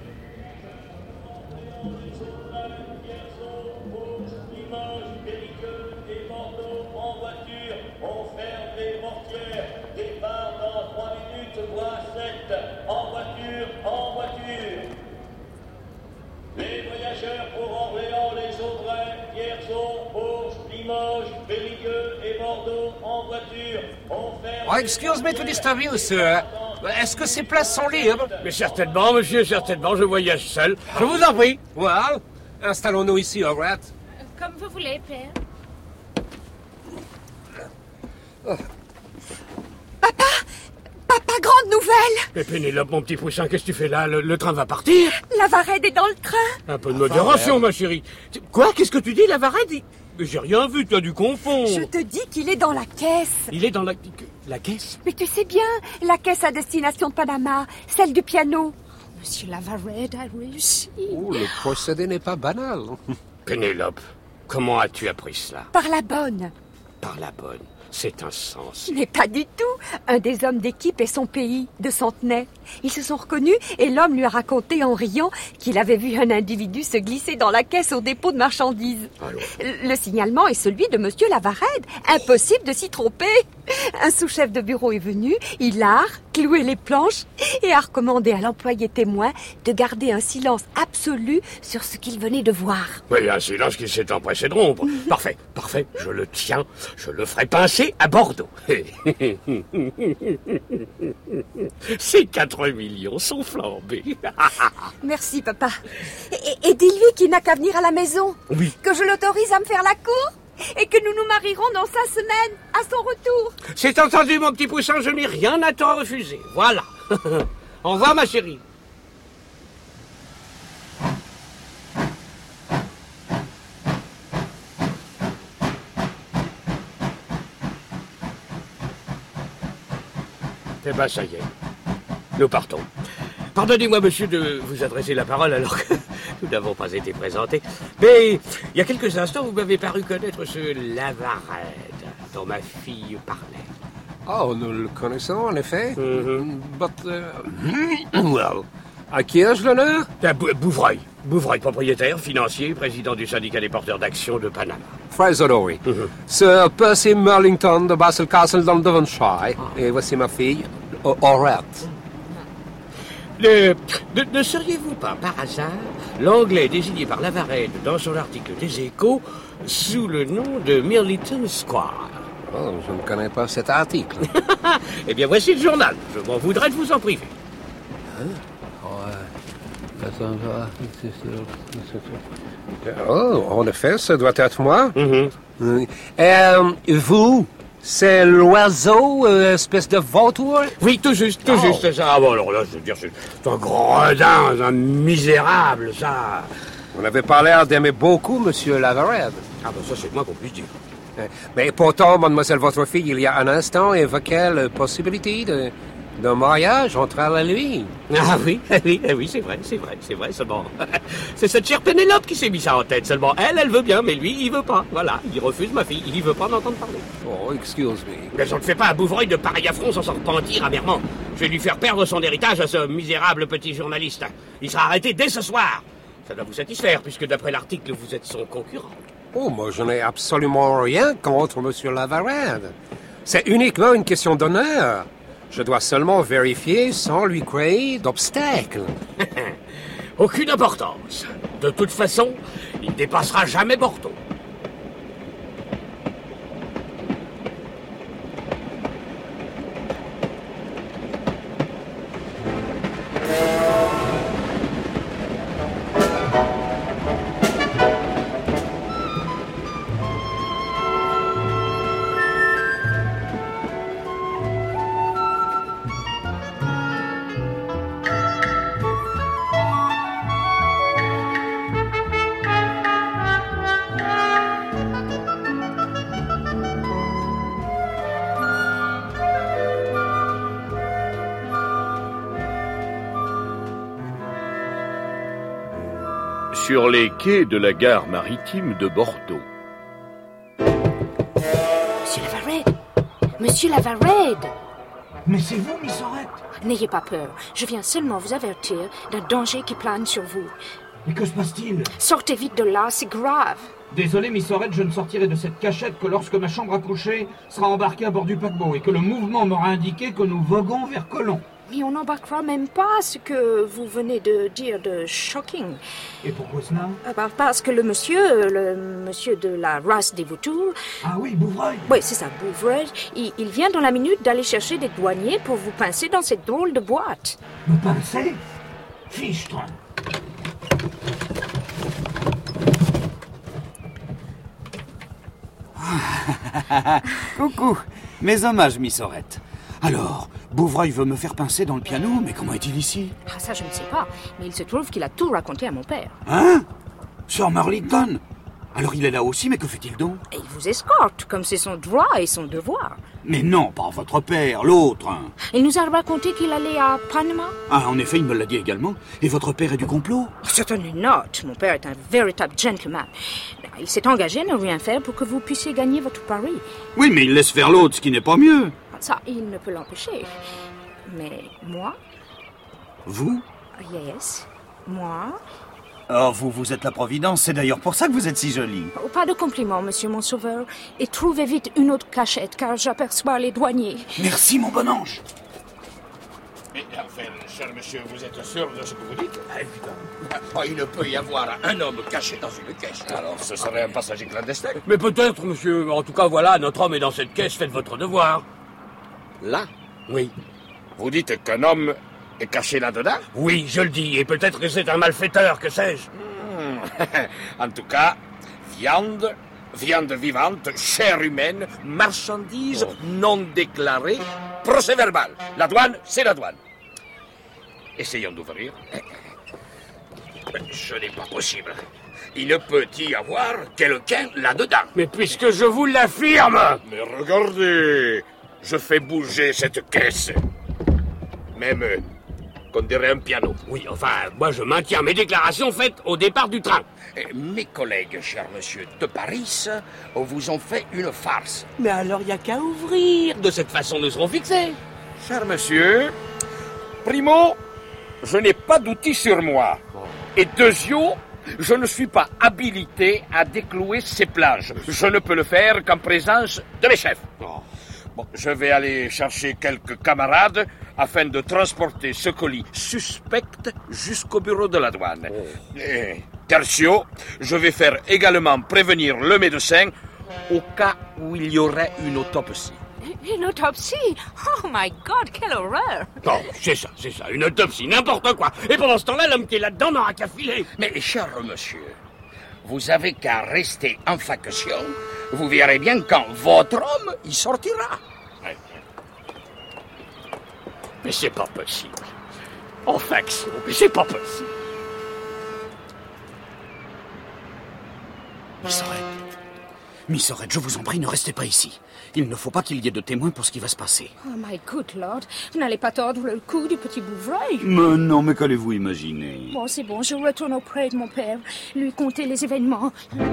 Oh, excuse me to disturb you, sir. Est-ce que ces places sont libres? Mais certainement, monsieur, certainement, je voyage seul. Je vous en prie. Well, installons-nous ici, Aurette. Comme vous voulez, père. Oh. Papa! Papa, grande nouvelle! Mais Pénélope, mon petit poussin, qu'est-ce que tu fais là? Le, le train va partir? Lavarède est dans le train. Un peu de modération, ma chérie. Quoi? Qu'est-ce que tu dis, Lavarède? Mais j'ai rien vu, tu as dû confondre. Je te dis qu'il est dans la caisse. Il est dans la... la caisse? Mais tu sais bien, la caisse à destination de Panama, celle du piano. Monsieur Lavarède a réussi. Oh, le procédé n'est pas banal. Pénélope, comment as-tu appris cela? Par la bonne. Par la bonne. C'est insensé. Mais pas du tout. Un des hommes d'équipe est son pays, de Centenay. Ils se sont reconnus et l'homme lui a raconté en riant qu'il avait vu un individu se glisser dans la caisse au dépôt de marchandises. Allô. Le signalement est celui de Monsieur Lavarède. Impossible de s'y tromper. Un sous-chef de bureau est venu, il a cloué les planches et a recommandé à l'employé témoin de garder un silence absolu sur ce qu'il venait de voir. Oui, un silence qui s'est empressé de rompre. Parfait, parfait, je le tiens, je le ferai pincer à Bordeaux. Ces quatre millions sont flambés. Merci, papa. Et, et dis-lui qu'il n'a qu'à venir à la maison. Oui. Que je l'autorise à me faire la cour et que nous nous marierons dans sa semaine, à son retour. C'est entendu, mon petit poussin, je n'ai rien à t'en refuser. Voilà. Au revoir, ma chérie. Eh ben, ça y est. Nous partons. Pardonnez-moi, monsieur, de vous adresser la parole alors que nous n'avons pas été présentés. Mais il y a quelques instants, vous m'avez paru connaître ce Lavarède dont ma fille parlait. Oh, nous le connaissons, en effet. Mm-hmm. But, uh, well, à qui ai-je l'honneur? Bouvreuil. Bouvreuil, propriétaire, financier, président du syndicat des porteurs d'actions de Panama. Fraser Dory. Mm-hmm. Sir Percy Merlington de Basel Castle dans le Devonshire. Ah. Et voici ma fille, Aurette. Ne, ne, ne seriez-vous pas, par hasard, l'anglais désigné par Lavarède dans son article des Échos sous le nom de Merlington Square? Oh, je ne connais pas cet article. Eh bien, voici le journal. Je m'en voudrais de vous en priver. Hein? Oh, en effet, ça doit être moi. Mm-hmm. Euh, vous, c'est l'oiseau, euh, espèce de vautour? Oui, tout juste, tout oh. juste, c'est ça. Ah bon, alors là, je veux dire, c'est un gredin, un misérable, ça. On n'avait pas l'air d'aimer beaucoup Monsieur Lavarède. Ah ben ça, c'est moi qu'on puisse dire. Mais pourtant, mademoiselle, votre fille, il y a un instant, évoquait la possibilité de... d'un mariage entre elle et lui. Ah oui, oui, oui, c'est vrai, c'est vrai, c'est vrai, seulement... c'est cette chère Pénélope qui s'est mis ça en tête, seulement elle, elle veut bien, mais lui, il veut pas. Voilà, il refuse ma fille, il veut pas m'entendre parler. Oh, excuse me. Mais on ne fait pas à Bouvreuil de pareil affront sans s'en repentir amèrement. Je vais lui faire perdre son héritage à ce misérable petit journaliste. Il sera arrêté dès ce soir. Ça doit vous satisfaire, puisque d'après l'article, vous êtes son concurrent. Oh, moi, je n'ai absolument rien contre Monsieur Lavarède. C'est uniquement une question d'honneur. Je dois seulement vérifier sans lui créer d'obstacles. Aucune importance. De toute façon, il ne dépassera jamais Bordeaux. Sur les quais de la gare maritime de Bordeaux. Monsieur Lavarède! Monsieur Lavarède! Mais c'est vous, Miss Aurette? N'ayez pas peur. Je viens seulement vous avertir d'un danger qui plane sur vous. Mais que se passe-t-il? Sortez vite de là, c'est grave. Désolé, Miss Aurette, je ne sortirai de cette cachette que lorsque ma chambre à coucher sera embarquée à bord du paquebot et que le mouvement m'aura indiqué que nous voguons vers Colomb. Mais on n'embarquera même pas ce que vous venez de dire de shocking. Et pourquoi cela? Parce que le monsieur, le monsieur de la race des vautours... Ah oui, Bouvreuil. Oui, c'est ça, Bouvreuil. Il, il vient dans la minute d'aller chercher des douaniers pour vous pincer dans cette drôle de boîte. Me pincer? Fichtre. Coucou. Mes hommages, Miss Aurette. Alors, Bouvreuil veut me faire pincer dans le piano, mais comment est-il ici? Ah, ça, je ne sais pas. Mais il se trouve qu'il a tout raconté à mon père. Hein? Sir Merlington? Alors il est là aussi, mais que fait-il donc? Et il vous escorte, comme c'est son droit et son devoir. Mais non, pas votre père, l'autre. Il nous a raconté qu'il allait à Panama. Ah, en effet, il me l'a dit également. Et votre père est du complot? Certainement not. Mon père est un véritable gentleman. Il s'est engagé à ne rien faire pour que vous puissiez gagner votre pari. Oui, mais il laisse faire l'autre, ce qui n'est pas mieux. Ça, il ne peut l'empêcher. Mais moi? Vous? Yes, moi. Oh, vous, vous êtes la Providence. C'est d'ailleurs pour ça que vous êtes si jolie. Oh, pas de compliments, monsieur mon sauveur. Et trouvez vite une autre cachette, car j'aperçois les douaniers. Merci, mon bon ange. Mais enfin, cher monsieur, vous êtes sûr de ce que vous dites? Ah, évidemment. Oh, il ne peut y avoir un homme caché dans une caisse. Alors, ce serait un passager clandestin? Mais peut-être, monsieur. En tout cas, voilà, notre homme est dans cette caisse. Faites votre devoir. Là? Oui. Vous dites qu'un homme est caché là-dedans? Oui, je le dis. Et peut-être que c'est un malfaiteur, que sais-je? Hmm. En tout cas, viande, viande vivante, chair humaine, marchandise Oh. non déclarée, procès verbal. La douane, c'est la douane. Essayons d'ouvrir. Ce n'est pas possible. Il ne peut y avoir quelqu'un là-dedans. Mais puisque je vous l'affirme! Mais regardez, je fais bouger cette caisse. Même, euh, qu'on dirait un piano. Oui, enfin, moi je maintiens mes déclarations faites au départ du train. Et mes collègues, cher monsieur, de Paris, vous ont fait une farce. Mais alors il n'y a qu'à ouvrir. De cette façon, nous serons fixés. Cher monsieur, primo, je n'ai pas d'outils sur moi. Et deuxio, je ne suis pas habilité à déclouer ces plages. Je ne peux le faire qu'en présence de mes chefs. Bon, je vais aller chercher quelques camarades afin de transporter ce colis suspect jusqu'au bureau de la douane. Et, tertio, je vais faire également prévenir le médecin au cas où il y aurait une autopsie. Une autopsie? Oh my God, quelle horreur! Non, c'est ça, c'est ça, une autopsie, n'importe quoi. Et pendant ce temps-là, l'homme qui est là-dedans n'aura qu'à filer. Mais, cher monsieur, vous avez qu'à rester en faction. Vous verrez bien quand votre homme y sortira. Mais c'est pas possible. En faction, mais c'est pas possible. Missorette. Missorette, je vous en prie, ne restez pas ici. Il ne faut pas qu'il y ait de témoins pour ce qui va se passer. Oh my good Lord, vous n'allez pas tordre le cou du petit Bouvreuil? Mais non, mais qu'allez-vous imaginer? Bon, c'est bon, je retourne auprès de mon père, lui conter les événements.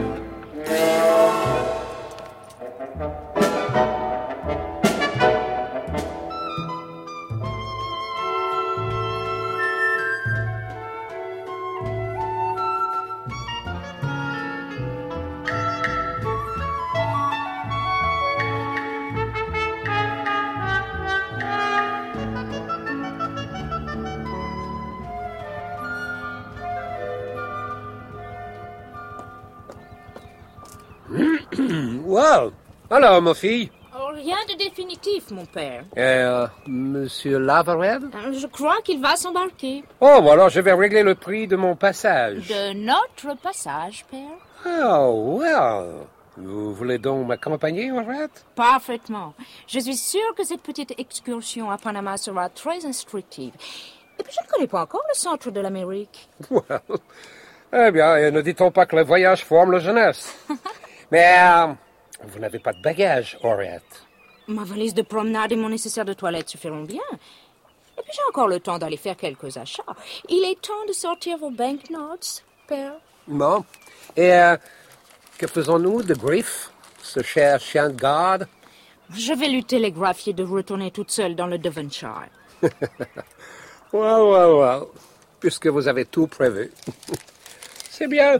Wow! Alors, ma fille? Oh, rien de définitif, mon père. Euh, Monsieur Lavared? Euh, Je crois qu'il va s'embarquer. Oh, bon, alors je vais régler le prix de mon passage. De notre passage, père? Oh, well. Vous voulez donc m'accompagner, Henriette? Parfaitement. Je suis sûre que cette petite excursion à Panama sera très instructive. Et puis, je ne connais pas encore le centre de l'Amérique. Well. Eh bien, et ne dit-on pas que le voyage forme la jeunesse? Mais euh, vous n'avez pas de bagages, Henriette. Ma valise de promenade et mon nécessaire de toilette suffiront bien. Et puis, j'ai encore le temps d'aller faire quelques achats. Il est temps de sortir vos banknotes, père. Bon. Et euh, que faisons-nous de Griff, ce cher chien de garde? Je vais lui télégraphier de retourner toute seule dans le Devonshire. Well, well, well. Puisque vous avez tout prévu. C'est bien.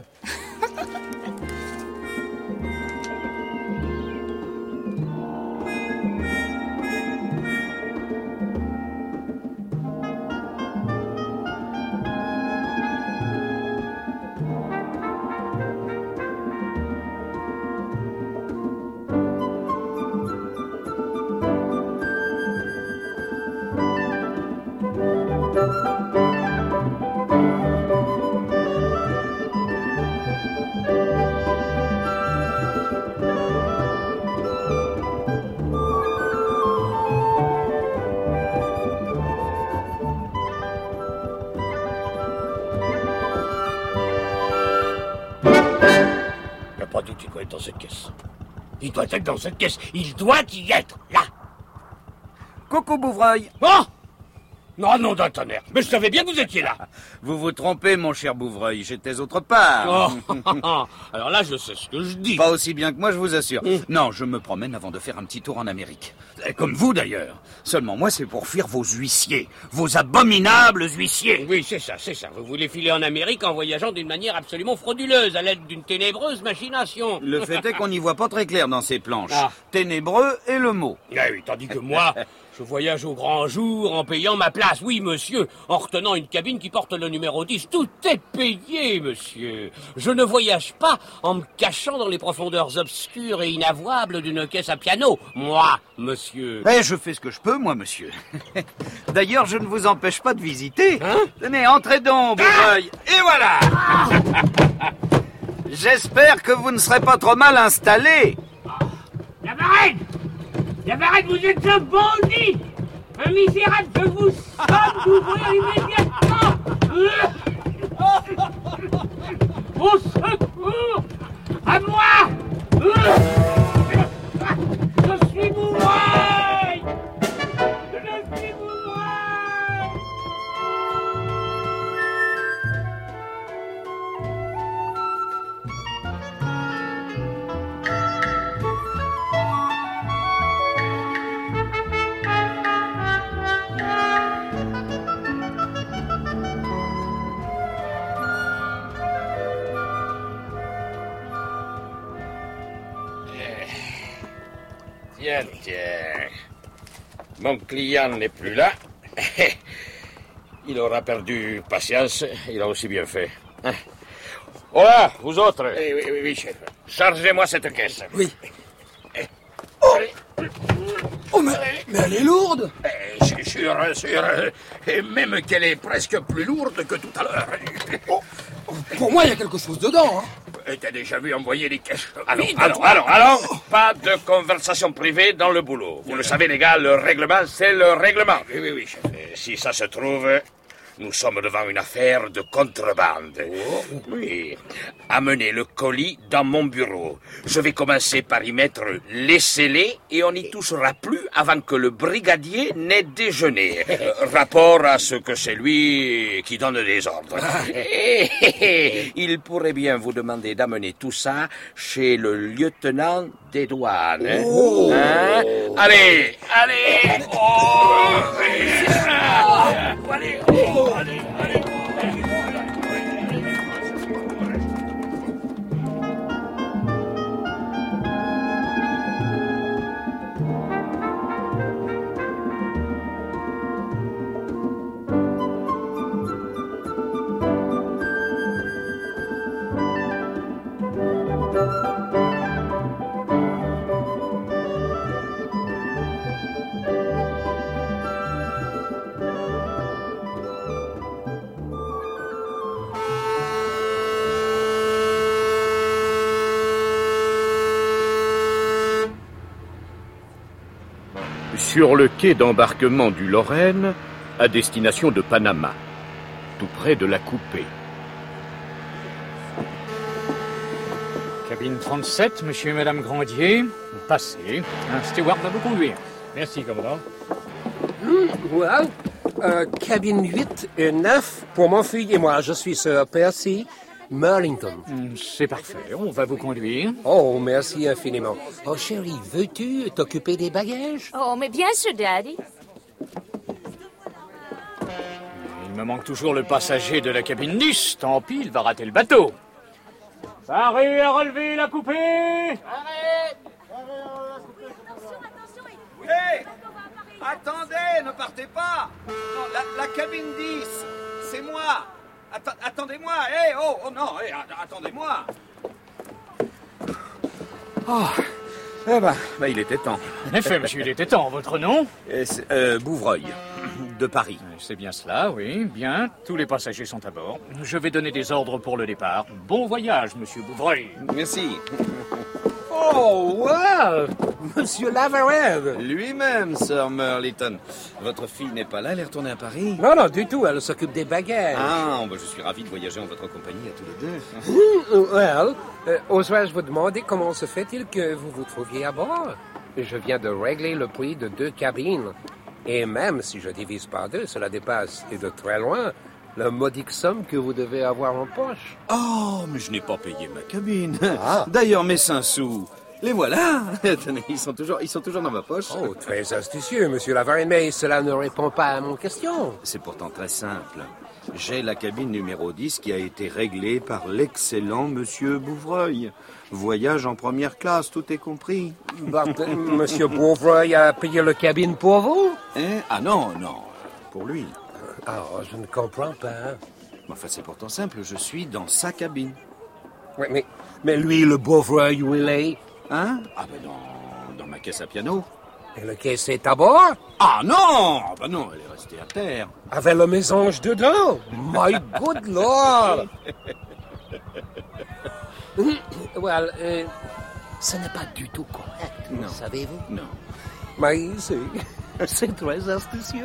doit être dans cette caisse. Il doit être dans cette caisse. Il doit y être, là. Coucou, Bouvreuil. Oh! Non, non, d'un tonnerre. Mais je savais bien que vous étiez là. Vous vous trompez, mon cher Bouvreuil. J'étais autre part. Oh. Alors là, je sais ce que je dis. Pas aussi bien que moi, je vous assure. Mmh. Non, je me promène avant de faire un petit tour en Amérique. Comme vous, d'ailleurs. Seulement, moi, c'est pour fuir vos huissiers. Vos abominables huissiers. Oui, c'est ça, c'est ça. Vous voulez filer en Amérique en voyageant d'une manière absolument frauduleuse, à l'aide d'une ténébreuse machination. Le fait est qu'on n'y voit pas très clair dans ces planches. Ah. Ténébreux est le mot. Ah oui, tandis que moi... Je voyage au grand jour en payant ma place. Oui, monsieur, en retenant une cabine qui porte le numéro dix. Tout est payé, monsieur. Je ne voyage pas en me cachant dans les profondeurs obscures et inavouables d'une caisse à piano. Moi, monsieur. Eh, je fais ce que je peux, moi, monsieur. D'ailleurs, je ne vous empêche pas de visiter. Hein? Tenez, entrez donc, Bouvreuil. Ah! Et voilà. Ah! J'espère que vous ne serez pas trop mal installé. La Varenne! La Varenne, vous êtes un bandit! Un misérable, je vous somme d'ouvrir immédiatement! Au secours! À moi! Je suis Bouvreuil! Je suis Bouvreuil! Tiens, tiens. Mon client n'est plus là. Il aura perdu patience. Il a aussi bien fait. Hola, vous autres. Oui, oui, oui, oui, chef. Chargez-moi cette caisse. Oui. Oh, oh mais, mais elle est lourde. Eh, sûr, sûr, sûr. Et même qu'elle est presque plus lourde que tout à l'heure. Oh, pour moi, il y a quelque chose dedans, hein. T'as déjà vu envoyer les caisses? Allons, allons, allons, allons. Pas de conversation privée dans le boulot. Vous le savez, les gars, le règlement, c'est le règlement. Oui, oui, oui, chef. Et si ça se trouve, nous sommes devant une affaire de contrebande. Oh. Oui. Amenez le colis dans mon bureau. Je vais commencer par y mettre les scellés et on n'y touchera plus avant que le brigadier n'ait déjeuné. Rapport à ce que c'est lui qui donne des ordres. Et, et, et, il pourrait bien vous demander d'amener tout ça chez le lieutenant des douanes. Hein? Oh. Hein? Allez, allez. Oh. Allez, oh. Allez, allez. Sur le quai d'embarquement du Lorraine, à destination de Panama, tout près de la coupée. Cabine trente-sept, monsieur et madame Grandier. Passez. Un steward va vous conduire. Merci, commandant. Mmh, well, euh, cabine huit et neuf pour mon fille et moi. Je suis Sir Percy Merlington. C'est parfait, on va vous conduire. Oh, merci infiniment. Oh, chérie, veux-tu t'occuper des bagages? Oh, mais bien sûr, Daddy. Il me manque toujours le passager de la cabine dix. Tant pis, il va rater le bateau. Paris à relever la coupée. Arrête. Hé, attendez, ne partez pas. Non, la, la cabine dix, c'est moi. Atta- attendez-moi, hé, hey, oh, oh non, hey, attendez-moi. Oh, eh ben, bah, il était temps. En effet, monsieur, il était temps. Votre nom? euh, Bouvreuil, de Paris. C'est bien cela, oui, bien. Tous les passagers sont à bord. Je vais donner des ordres pour le départ. Bon voyage, monsieur Bouvreuil. Merci. Oh, Oh, well, Monsieur Lavared. Lui-même, Sir Merliton. Votre fille n'est pas là, elle est retournée à Paris? Non, non, du tout, elle s'occupe des bagages. Ah, bah, je suis ravi de voyager en votre compagnie à tous les deux. Hmm, well, euh, oserais-je vous demander comment se fait-il que vous vous trouviez à bord? Je viens de régler le prix de deux cabines. Et même si je divise par deux, cela dépasse, et de très loin, la modique somme que vous devez avoir en poche. Oh, mais je n'ai pas payé ma cabine. Ah. D'ailleurs, mes cinq sous, les voilà. Tenez, ils sont toujours, ils sont toujours dans ma poche. Oh, très astucieux, Monsieur Lavared, mais cela ne répond pas à mon question. C'est pourtant très simple. J'ai la cabine numéro dix qui a été réglée par l'excellent Monsieur Bouvreuil. Voyage en première classe, tout est compris. Bah, Monsieur Bouvreuil a payé la cabine pour vous? Hein? Ah non, non, pour lui. Ah, oh, je ne comprends pas. Enfin, c'est pourtant simple, je suis dans sa cabine. Oui, mais, mais lui, le Bouvreuil, où il est? Hein? Ah ben dans, dans ma caisse à piano. Et la caisse est à bord? Ah non! Ben non, elle est restée à terre. Avec le mésange dedans? My good lord! Well, euh, ce n'est pas du tout correct, non. Savez-vous? Non. Mais c'est... c'est très astucieux.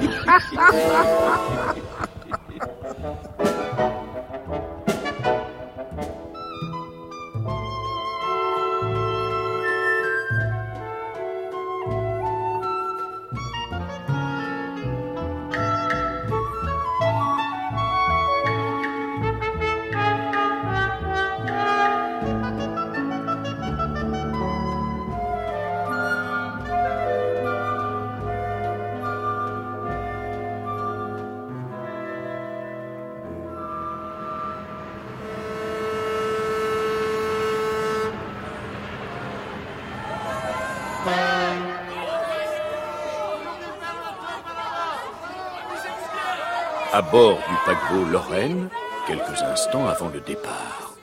À bord du paquebot Lorraine, quelques instants avant le départ.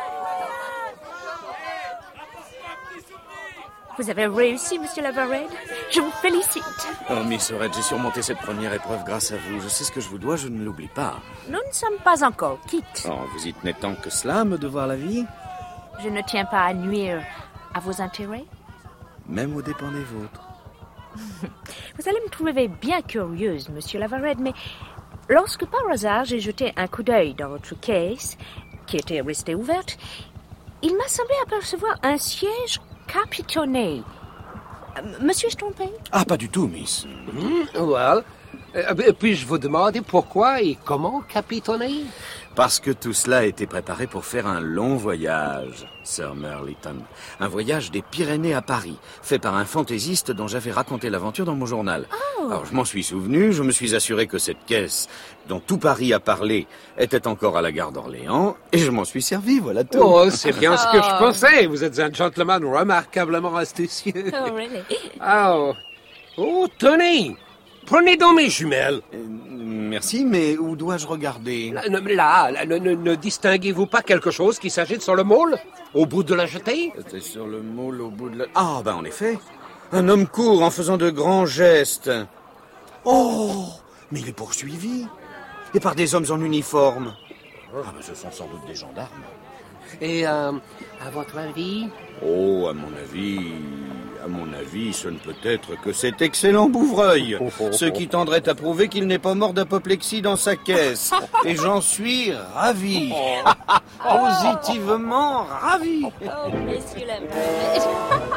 Vous avez réussi, Monsieur Lavared. Je vous félicite. Oh, Miss Ored, j'ai surmonté cette première épreuve grâce à vous. Je sais ce que je vous dois, je ne l'oublie pas. Nous ne sommes pas encore quittes. Oh, vous y tenez tant que cela à me devoir la vie? Je ne tiens pas à nuire à vos intérêts. Même aux dépens des vôtres. Vous allez me trouver bien curieuse, Monsieur Lavared, mais lorsque par hasard j'ai jeté un coup d'œil dans votre caisse, qui était restée ouverte, il m'a semblé apercevoir un siège capitonné. Euh, Monsieur, je trompé? Ah, pas du tout, Miss. Mm, well, euh, puis-je vous demander pourquoi et comment capitonné? Parce que tout cela a été préparé pour faire un long voyage, Sir Merliton. Un voyage des Pyrénées à Paris, fait par un fantaisiste dont j'avais raconté l'aventure dans mon journal. Oh. Alors, je m'en suis souvenu, je me suis assuré que cette caisse, dont tout Paris a parlé, était encore à la gare d'Orléans, et je m'en suis servi, voilà tout. Oh, c'est bien ce que je pensais. Vous êtes un gentleman remarquablement astucieux. Oh, really? Oh, oh tenez, prenez donc mes jumelles. Euh, merci, mais où dois-je regarder? Là, là, là, ne, ne, ne distinguez-vous pas quelque chose qui s'agite sur le môle, au bout de la jetée? C'était sur le môle, au bout de la... Ah, ben en effet. Un homme court en faisant de grands gestes. Oh, mais il est poursuivi. Et par des hommes en uniforme. Ah, ben ce sont sans doute des gendarmes. Et, euh, à votre avis? Oh, à mon avis... À mon avis, ce ne peut être que cet excellent Bouvreuil, ce qui tendrait à prouver qu'il n'est pas mort d'apoplexie dans sa caisse. Et j'en suis ravi. Positivement ravi. Oh, messieurs Lavared.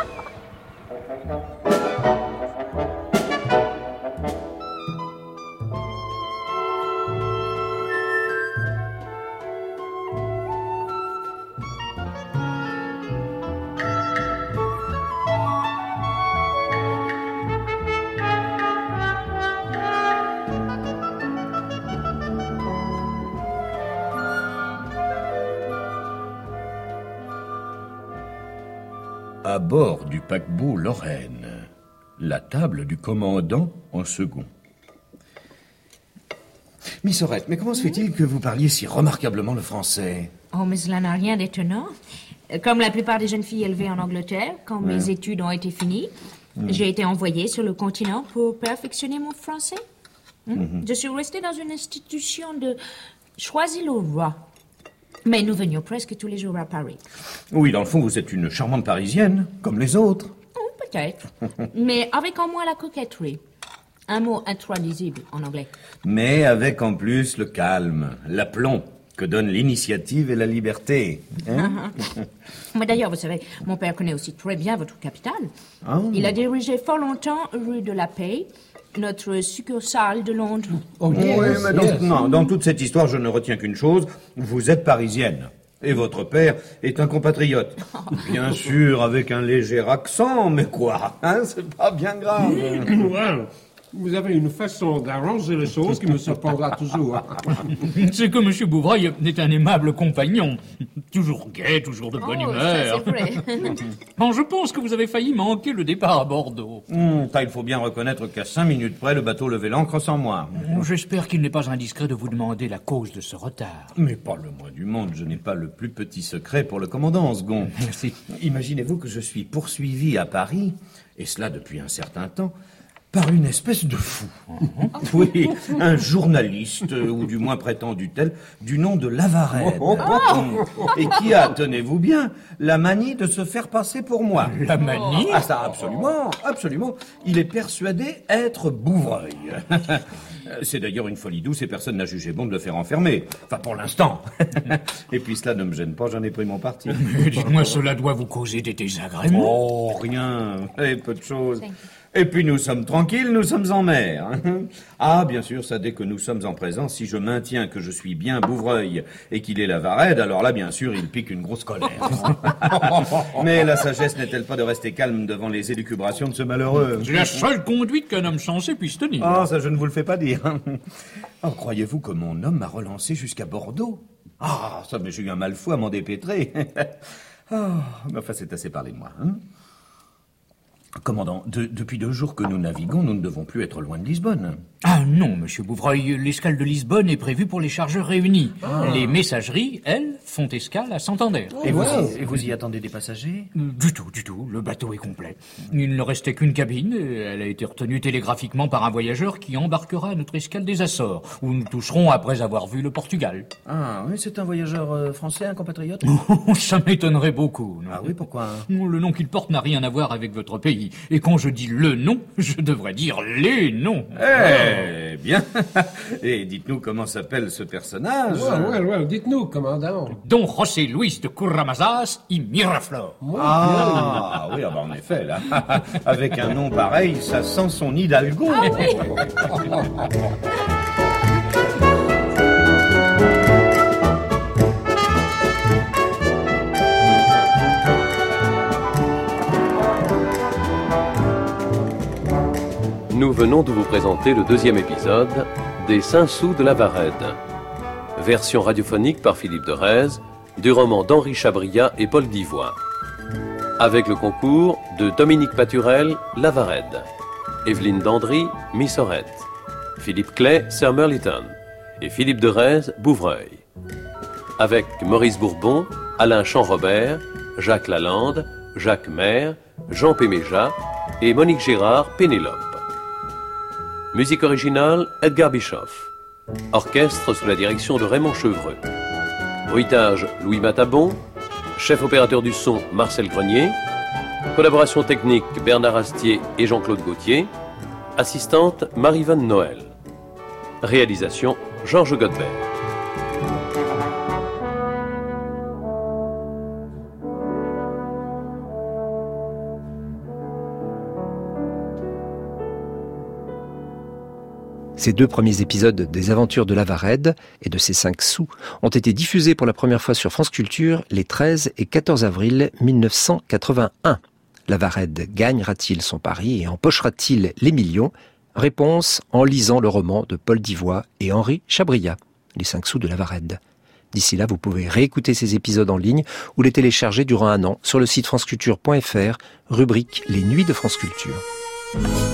À bord du paquebot Lorraine, la table du commandant en second. Miss Orette, mais comment se fait-il que vous parliez si remarquablement le français? Oh, mais cela n'a rien d'étonnant. Comme la plupart des jeunes filles élevées en Angleterre, quand Ouais. mes études ont été finies, Mm. j'ai été envoyée sur le continent pour perfectionner mon français. Hmm? Mhm. Je suis restée dans une institution de Choisy-le-Roi. Mais nous venions presque tous les jours à Paris. Oui, dans le fond, vous êtes une charmante Parisienne, comme les autres. Oh, peut-être. Mais avec en moins la coquetterie. Un mot intraduisible en anglais. Mais avec en plus le calme, l'aplomb que donnent l'initiative et la liberté. Hein? Mais d'ailleurs, vous savez, mon père connaît aussi très bien votre capitale. Oh. Il a dirigé fort longtemps rue de la Paix, notre succursale de Londres. Oh, oui, yes, mais dans, yes. non, dans toute cette histoire, je ne retiens qu'une chose. Vous êtes parisienne. Et votre père est un compatriote. Bien sûr, avec un léger accent, mais quoi, hein, c'est pas bien grave. Well, vous avez une façon d'arranger les choses qui me surprendra toujours. C'est que M. Bouvreuil est un aimable compagnon. Toujours gai, toujours de bonne oh, humeur. Ça, c'est vrai. Bon, je pense que vous avez failli manquer le départ à Bordeaux. Mmh, il faut bien reconnaître qu'à cinq minutes près, le bateau levait l'ancre sans moi. J'espère qu'il n'est pas indiscret de vous demander la cause de ce retard. Mais pas le moins du monde, je n'ai pas le plus petit secret pour le commandant, second. Merci. Imaginez-vous que je suis poursuivi à Paris, et cela depuis un certain temps, par une espèce de fou. Oui, un journaliste, ou du moins prétendu tel, du nom de Lavarède. Oh. Et qui a, tenez-vous bien, la manie de se faire passer pour moi. La manie? Ah ça, absolument, absolument. Il est persuadé être Bouvreuil. C'est d'ailleurs une folie douce et personne n'a jugé bon de le faire enfermer. Enfin, pour l'instant. Et puis cela ne me gêne pas, j'en ai pris mon parti. Mais dites-moi, cela doit vous causer des désagréments? Oh, rien. Et peu de choses. Et puis nous sommes tranquilles, nous sommes en mer. Ah, bien sûr, ça dès que nous sommes en présence, si je maintiens que je suis bien Bouvreuil et qu'il est Lavarède, alors là, bien sûr, il pique une grosse colère. Mais la sagesse n'est-elle pas de rester calme devant les élucubrations de ce malheureux? C'est la seule conduite qu'un homme sensé puisse tenir. Ah, ça je ne vous le fais pas dire. Oh, croyez-vous que mon homme m'a relancé jusqu'à Bordeaux? Ah, ça, mais j'ai eu un mal fou à m'en dépêtrer. Ah, mais enfin, c'est assez parlé de moi, hein? Commandant, de, depuis deux jours que nous naviguons, nous ne devons plus être loin de Lisbonne. Ah non, monsieur Bouvreuil, l'escale de Lisbonne est prévue pour les chargeurs réunis. Ah. Les messageries, elles, font escale à Santander. Et, wow. vous, et vous y attendez des passagers? Du tout, du tout. Le bateau est complet. Il ne restait qu'une cabine. Et elle a été retenue télégraphiquement par un voyageur qui embarquera à notre escale des Açores, où nous toucherons après avoir vu le Portugal. Ah oui, c'est un voyageur euh, français, un compatriote? Ça m'étonnerait beaucoup. Non. Ah oui, pourquoi? Le nom qu'il porte n'a rien à voir avec votre pays. Et quand je dis le nom, je devrais dire les noms. Eh bien. Et dites-nous comment s'appelle ce personnage. Ouais, ouais, ouais, dites-nous, commandant. Don José Luis de Curramazas y Miraflor. Ah, oui, ah bah en effet, là. Avec un nom pareil, ça sent son hidalgo. Ah oui. Nous venons de vous présenter le deuxième épisode des Cinq sous de Lavarède. Version radiophonique par Philippe de Rhèze, du roman d'Henri Chabriat et Paul Divois. Avec le concours de Dominique Paturel, Lavarède, Evelyne Dandry, Miss Orette, Philippe Clay, Sir Merliton, et Philippe de Rhèze, Bouvreuil. Avec Maurice Bourbon, Alain Champ-Robert, Jacques Lalande, Jacques Maire, Jean Péméja et Monique Gérard, Pénélope. Musique originale, Edgar Bischoff. Orchestre sous la direction de Raymond Chevreux. Bruitage, Louis Matabon. Chef opérateur du son, Marcel Grenier. Collaboration technique, Bernard Astier et Jean-Claude Gauthier. Assistante, Marie-Vanne Noël. Réalisation, Georges Godbert. Ces deux premiers épisodes des Aventures de Lavarède et de ses cinq sous ont été diffusés pour la première fois sur France Culture les treize et quatorze avril mille neuf cent quatre-vingt-un. Lavarède gagnera-t-il son pari et empochera-t-il les millions? Réponse en lisant le roman de Paul Divois et Henri Chabriat, Les cinq sous de Lavarède. D'ici là, vous pouvez réécouter ces épisodes en ligne ou les télécharger durant un an sur le site franceculture point f r, rubrique Les Nuits de France Culture.